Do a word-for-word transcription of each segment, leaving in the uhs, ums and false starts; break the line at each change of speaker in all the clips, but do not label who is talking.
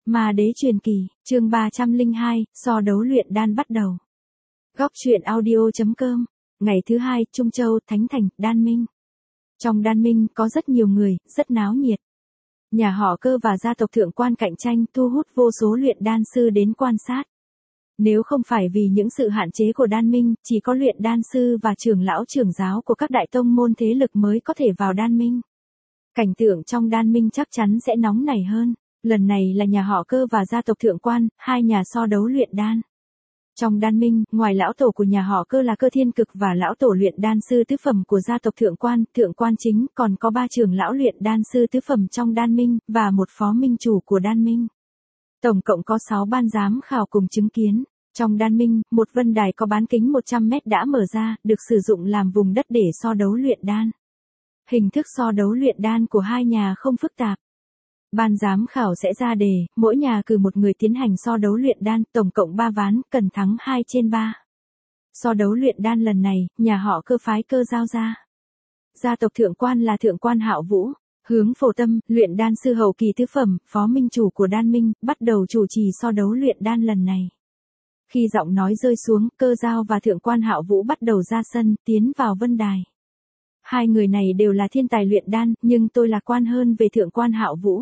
Ma đế truyền kỳ, chương ba trăm lẻ hai, so đấu luyện đan bắt đầu. Góc truyện audio chấm com, ngày thứ hai, Trung Châu, Thánh Thành, Đan Minh. Trong Đan Minh có rất nhiều người, rất náo nhiệt. Nhà họ Cơ và gia tộc thượng quan cạnh tranh thu hút vô số luyện đan sư đến quan sát. Nếu không phải vì những sự hạn chế của Đan Minh, chỉ có luyện đan sư và trưởng lão trưởng giáo của các đại tông môn thế lực mới có thể vào Đan Minh. Cảnh tượng trong Đan Minh chắc chắn sẽ nóng nảy hơn. Lần này là nhà họ Cơ và gia tộc thượng quan, hai nhà so đấu luyện đan. Trong Đan Minh, ngoài lão tổ của nhà họ Cơ là Cơ Thiên Cực và lão tổ luyện đan sư tứ phẩm của gia tộc thượng quan, thượng quan chính, còn có ba trưởng lão luyện đan sư tứ phẩm trong Đan Minh, và một phó minh chủ của Đan Minh. Tổng cộng có sáu ban giám khảo cùng chứng kiến. Trong Đan Minh, một vân đài có bán kính một trăm mét đã mở ra, được sử dụng làm vùng đất để so đấu luyện đan. Hình thức so đấu luyện đan của hai nhà không phức tạp. Ban giám khảo sẽ ra đề, mỗi nhà cử một người tiến hành so đấu luyện đan, tổng cộng ba ván, cần thắng hai trên ba. So đấu luyện đan lần này, nhà họ Cơ phái Cơ giao ra. Gia tộc thượng quan là thượng quan Hạo Vũ, Hướng Phổ Tâm, luyện đan sư hậu kỳ tứ phẩm, phó minh chủ của Đan Minh, bắt đầu chủ trì so đấu luyện đan lần này. Khi giọng nói rơi xuống, Cơ giao và thượng quan Hạo Vũ bắt đầu ra sân, tiến vào vân đài. Hai người này đều là thiên tài luyện đan, nhưng tôi lạc quan hơn về thượng quan Hạo Vũ.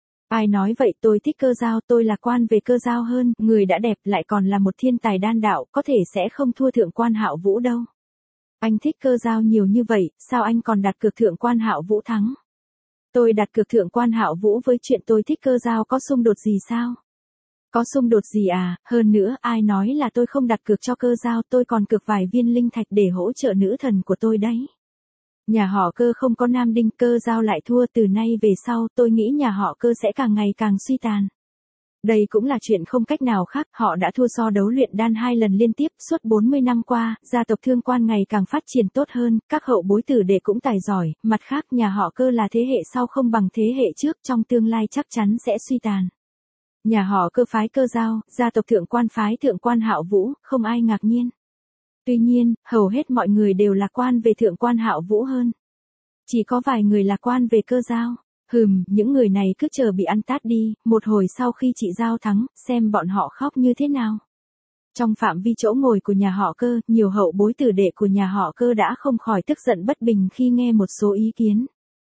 Ai nói vậy, tôi thích Cơ giao, tôi lạc quan về Cơ giao hơn, người đã đẹp lại còn là một thiên tài đan đạo, có thể sẽ không thua thượng quan Hạo Vũ đâu. Anh thích Cơ giao nhiều như vậy, sao anh còn đặt cược thượng quan Hạo Vũ thắng? Tôi đặt cược thượng quan Hạo Vũ với chuyện tôi thích Cơ giao có xung đột gì sao? Có xung đột gì à, hơn nữa, ai nói là tôi không đặt cược cho Cơ giao, tôi còn cược vài viên linh thạch để hỗ trợ nữ thần của tôi đấy. Nhà họ Cơ không có nam đinh, Cơ giao lại thua, từ nay về sau, tôi nghĩ nhà họ Cơ sẽ càng ngày càng suy tàn. Đây cũng là chuyện không cách nào khác, họ đã thua so đấu luyện đan hai lần liên tiếp, suốt bốn mươi năm qua, gia tộc thương quan ngày càng phát triển tốt hơn, các hậu bối tử đệ cũng tài giỏi, mặt khác nhà họ Cơ là thế hệ sau không bằng thế hệ trước, trong tương lai chắc chắn sẽ suy tàn. Nhà họ Cơ phái Cơ giao, gia tộc thượng quan phái thượng quan Hạo Vũ, không ai ngạc nhiên. Tuy nhiên, hầu hết mọi người đều lạc quan về thượng quan Hạo Vũ hơn. Chỉ có vài người lạc quan về Cơ giao. Hừm, những người này cứ chờ bị ăn tát đi, một hồi sau khi chị giao thắng, xem bọn họ khóc như thế nào. Trong phạm vi chỗ ngồi của nhà họ Cơ, nhiều hậu bối tử đệ của nhà họ Cơ đã không khỏi tức giận bất bình khi nghe một số ý kiến.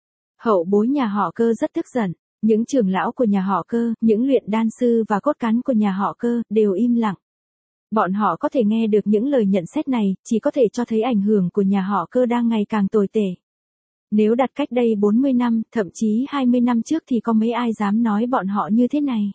Hậu bối nhà họ Cơ rất tức giận. Những trưởng lão của nhà họ Cơ, những luyện đan sư và cốt cán của nhà họ Cơ, đều im lặng. Bọn họ có thể nghe được những lời nhận xét này, chỉ có thể cho thấy ảnh hưởng của nhà họ Cơ đang ngày càng tồi tệ. Nếu đặt cách đây bốn mươi năm, thậm chí hai mươi năm trước thì có mấy ai dám nói bọn họ như thế này.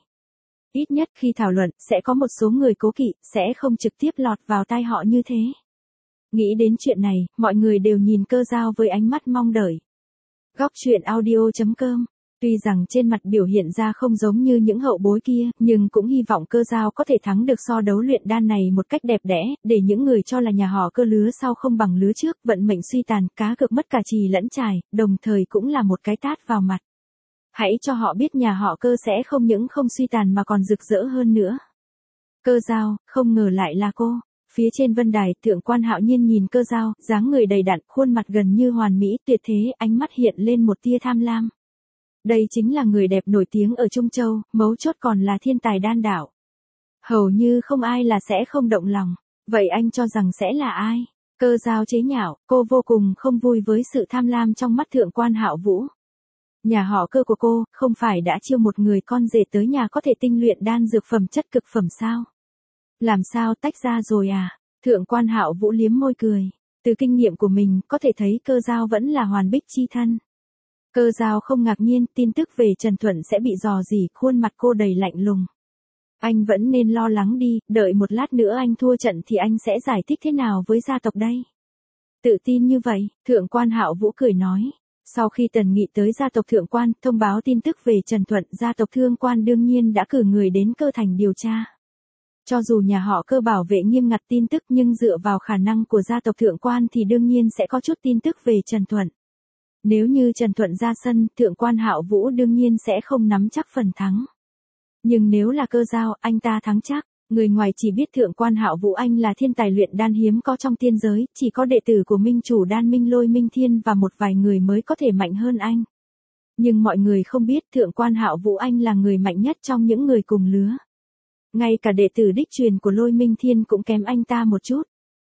Ít nhất khi thảo luận, sẽ có một số người cố kỵ, sẽ không trực tiếp lọt vào tai họ như thế. Nghĩ đến chuyện này, mọi người đều nhìn Cơ giao với ánh mắt mong đợi. Góc truyện audio chấm com. Tuy rằng trên mặt biểu hiện ra không giống như những hậu bối kia, nhưng cũng hy vọng Cơ giao có thể thắng được so đấu luyện đan này một cách đẹp đẽ, để những người cho là nhà họ Cơ lứa sau không bằng lứa trước, vận mệnh suy tàn, cá cược mất cả chì lẫn chài, đồng thời cũng là một cái tát vào mặt. Hãy cho họ biết nhà họ Cơ sẽ không những không suy tàn mà còn rực rỡ hơn nữa. Cơ giao, không ngờ lại là cô. Phía trên vân đài, thượng quan Hạo Nhiên nhìn Cơ giao, dáng người đầy đặn, khuôn mặt gần như hoàn mỹ, tuyệt thế, ánh mắt hiện lên một tia tham lam. Đây chính là người đẹp nổi tiếng ở Trung Châu, mấu chốt còn là thiên tài đan đạo. Hầu như không ai là sẽ không động lòng. Vậy anh cho rằng sẽ là ai? Cơ giao chế nhạo, cô vô cùng không vui với sự tham lam trong mắt thượng quan Hạo Vũ. Nhà họ Cơ của cô, không phải đã chiêu một người con rể tới nhà có thể tinh luyện đan dược phẩm chất cực phẩm sao? Làm sao tách ra rồi à? Thượng quan Hạo Vũ liếm môi cười. Từ kinh nghiệm của mình, có thể thấy Cơ giao vẫn là hoàn bích chi thân. Cơ giao không ngạc nhiên, tin tức về Trần Thuận sẽ bị dò dỉ, khuôn mặt cô đầy lạnh lùng. Anh vẫn nên lo lắng đi, đợi một lát nữa anh thua trận thì anh sẽ giải thích thế nào với gia tộc đây? Tự tin như vậy, thượng quan Hạo Vũ cười nói. Sau khi Tần Nghị tới gia tộc thượng quan, thông báo tin tức về Trần Thuận, gia tộc thương quan đương nhiên đã cử người đến Cơ thành điều tra. Cho dù nhà họ Cơ bảo vệ nghiêm ngặt tin tức nhưng dựa vào khả năng của gia tộc thượng quan thì đương nhiên sẽ có chút tin tức về Trần Thuận. Nếu như Trần Thuận ra sân, thượng quan Hạo Vũ đương nhiên sẽ không nắm chắc phần thắng. Nhưng nếu là Cơ giao, anh ta thắng chắc. Người ngoài chỉ biết thượng quan Hạo Vũ anh là thiên tài luyện đan hiếm có trong tiên giới, chỉ có đệ tử của minh chủ Đan Minh Lôi Minh Thiên và một vài người mới có thể mạnh hơn anh. Nhưng mọi người không biết Thượng quan Hạo Vũ anh là người mạnh nhất trong những người cùng lứa. Ngay cả đệ tử đích truyền của Lôi Minh Thiên cũng kém anh ta một chút.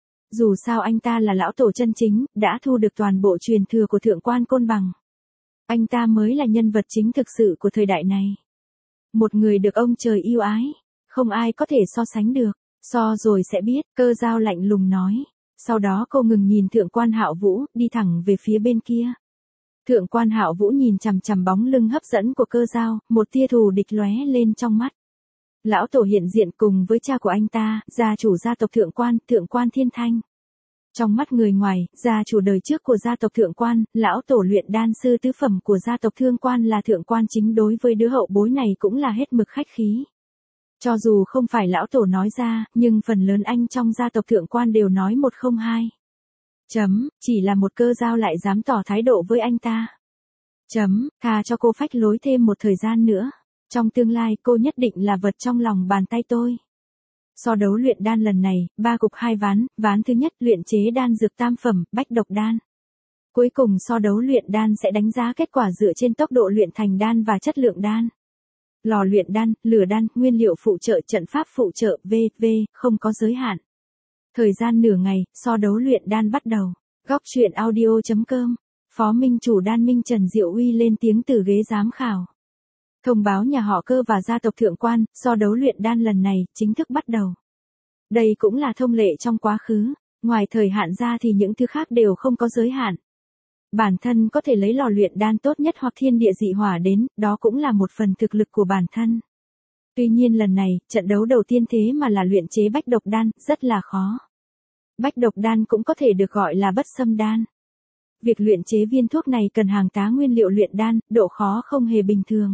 Dù sao anh ta là lão tổ chân chính, đã thu được toàn bộ truyền thừa của Thượng quan Côn Bằng. Anh ta mới là nhân vật chính thực sự của thời đại này. Một người được ông trời yêu ái, không ai có thể so sánh được, so rồi sẽ biết, Cơ Dao lạnh lùng nói. Sau đó cô ngừng nhìn Thượng quan Hạo Vũ, đi thẳng về phía bên kia. Thượng quan Hạo Vũ nhìn chằm chằm bóng lưng hấp dẫn của Cơ Dao, một tia thù địch lóe lên trong mắt. Lão tổ hiện diện cùng với cha của anh ta, gia chủ gia tộc Thượng quan, Thượng quan Thiên Thanh. Trong mắt người ngoài, gia chủ đời trước của gia tộc Thượng quan, lão tổ luyện đan sư tứ phẩm của gia tộc Thương quan là Thượng quan chính đối với đứa hậu bối này cũng là hết mực khách khí. Cho dù không phải lão tổ nói ra, nhưng phần lớn anh trong gia tộc Thượng quan đều nói một không hai. Chấm, chỉ là một Cơ Dao lại dám tỏ thái độ với anh ta. Chấm, thà cho cô phách lối thêm một thời gian nữa. Trong tương lai cô nhất định là vật trong lòng bàn tay tôi. So đấu luyện đan lần này, ba cục hai ván, ván thứ nhất luyện chế đan dược tam phẩm, bách độc đan. Cuối cùng so đấu luyện đan sẽ đánh giá kết quả dựa trên tốc độ luyện thành đan và chất lượng đan. Lò luyện đan, lửa đan, nguyên liệu phụ trợ, trận pháp phụ trợ, vân vân, không có giới hạn. Thời gian nửa ngày, so đấu luyện đan bắt đầu. Góc truyện audio chấm com, Phó Minh chủ Đan Minh Trần Diệu Uy lên tiếng từ ghế giám khảo. Thông báo nhà họ Cơ và gia tộc Thượng quan, so đấu luyện đan lần này, chính thức bắt đầu. Đây cũng là thông lệ trong quá khứ, ngoài thời hạn ra thì những thứ khác đều không có giới hạn. Bản thân có thể lấy lò luyện đan tốt nhất hoặc thiên địa dị hỏa đến, đó cũng là một phần thực lực của bản thân. Tuy nhiên lần này, trận đấu đầu tiên thế mà là luyện chế bách độc đan, rất là khó. Bách độc đan cũng có thể được gọi là bất xâm đan. Việc luyện chế viên thuốc này cần hàng tá nguyên liệu luyện đan, độ khó không hề bình thường.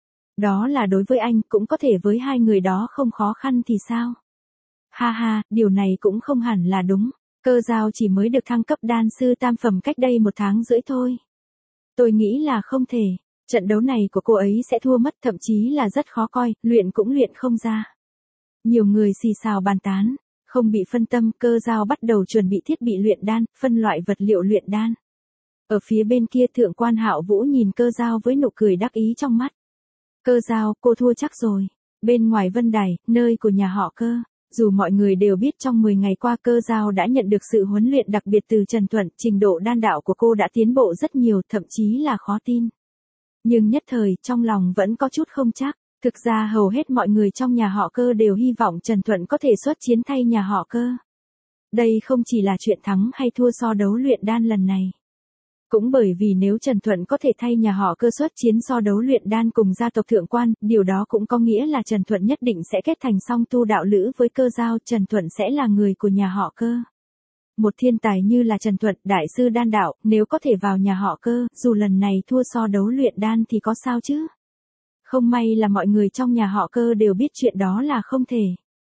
Đó là đối với anh, cũng có thể với hai người đó không khó khăn thì sao? Ha ha, điều này cũng không hẳn là đúng. Cơ Dao chỉ mới được thăng cấp đan sư tam phẩm cách đây một tháng rưỡi thôi. Tôi nghĩ là không thể. Trận đấu này của cô ấy sẽ thua mất, thậm chí là rất khó coi, luyện cũng luyện không ra. Nhiều người xì xào bàn tán. Không bị phân tâm, Cơ Dao bắt đầu chuẩn bị thiết bị luyện đan, phân loại vật liệu luyện đan. Ở phía bên kia Thượng quan Hạo Vũ nhìn Cơ Dao với nụ cười đắc ý trong mắt. Cơ Dao, cô thua chắc rồi. Bên ngoài Vân Đài, nơi của nhà họ Cơ, dù mọi người đều biết trong mười ngày qua Cơ Dao đã nhận được sự huấn luyện đặc biệt từ Trần Thuận, trình độ đan đạo của cô đã tiến bộ rất nhiều, thậm chí là khó tin. Nhưng nhất thời, trong lòng vẫn có chút không chắc. Thực ra hầu hết mọi người trong nhà họ Cơ đều hy vọng Trần Thuận có thể xuất chiến thay nhà họ Cơ. Đây không chỉ là chuyện thắng hay thua so đấu luyện đan lần này. Cũng bởi vì nếu Trần Thuận có thể thay nhà họ Cơ xuất chiến so đấu luyện đan cùng gia tộc Thượng quan, điều đó cũng có nghĩa là Trần Thuận nhất định sẽ kết thành song tu đạo lữ với Cơ Dao, Trần Thuận sẽ là người của nhà họ Cơ. Một thiên tài như là Trần Thuận, đại sư đan đạo, nếu có thể vào nhà họ Cơ, dù lần này thua so đấu luyện đan thì có sao chứ? Không may là mọi người trong nhà họ Cơ đều biết chuyện đó là không thể.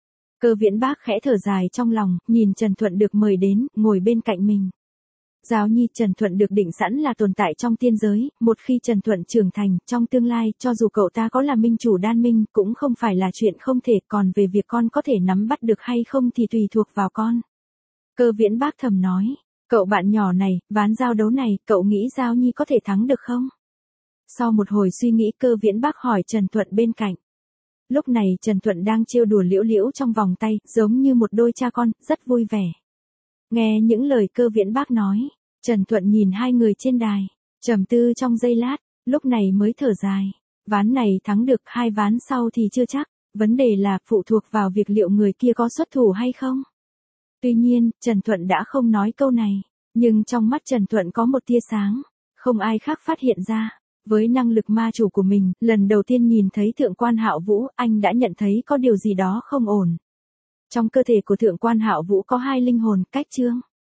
Cơ Viễn Bác khẽ thở dài trong lòng, nhìn Trần Thuận được mời đến, ngồi bên cạnh mình. Giáo nhi Trần Thuận được định sẵn là tồn tại trong tiên giới, một khi Trần Thuận trưởng thành, trong tương lai, cho dù cậu ta có là minh chủ đan minh, cũng không phải là chuyện không thể, còn về việc con có thể nắm bắt được hay không thì tùy thuộc vào con. Cơ Viễn Bác thầm nói, cậu bạn nhỏ này, ván giao đấu này, cậu nghĩ Giao nhi có thể thắng được không? Sau một hồi suy nghĩ Cơ Viễn Bác hỏi Trần Thuận bên cạnh. Lúc này Trần Thuận đang trêu đùa Liễu Liễu trong vòng tay, giống như một đôi cha con, rất vui vẻ. Nghe những lời Cơ Viễn Bác nói, Trần Thuận nhìn hai người trên đài, trầm tư trong giây lát, lúc này mới thở dài. Ván này thắng được, hai ván sau thì chưa chắc, vấn đề là phụ thuộc vào việc liệu người kia có xuất thủ hay không. Tuy nhiên, Trần Thuận đã không nói câu này, nhưng trong mắt Trần Thuận có một tia sáng, không ai khác phát hiện ra. Với năng lực ma chủ của mình, lần đầu tiên nhìn thấy Thượng quan Hạo Vũ, anh đã nhận thấy có điều gì đó không ổn. Trong cơ thể của Thượng quan Hạo Vũ có hai linh hồn, cách chương.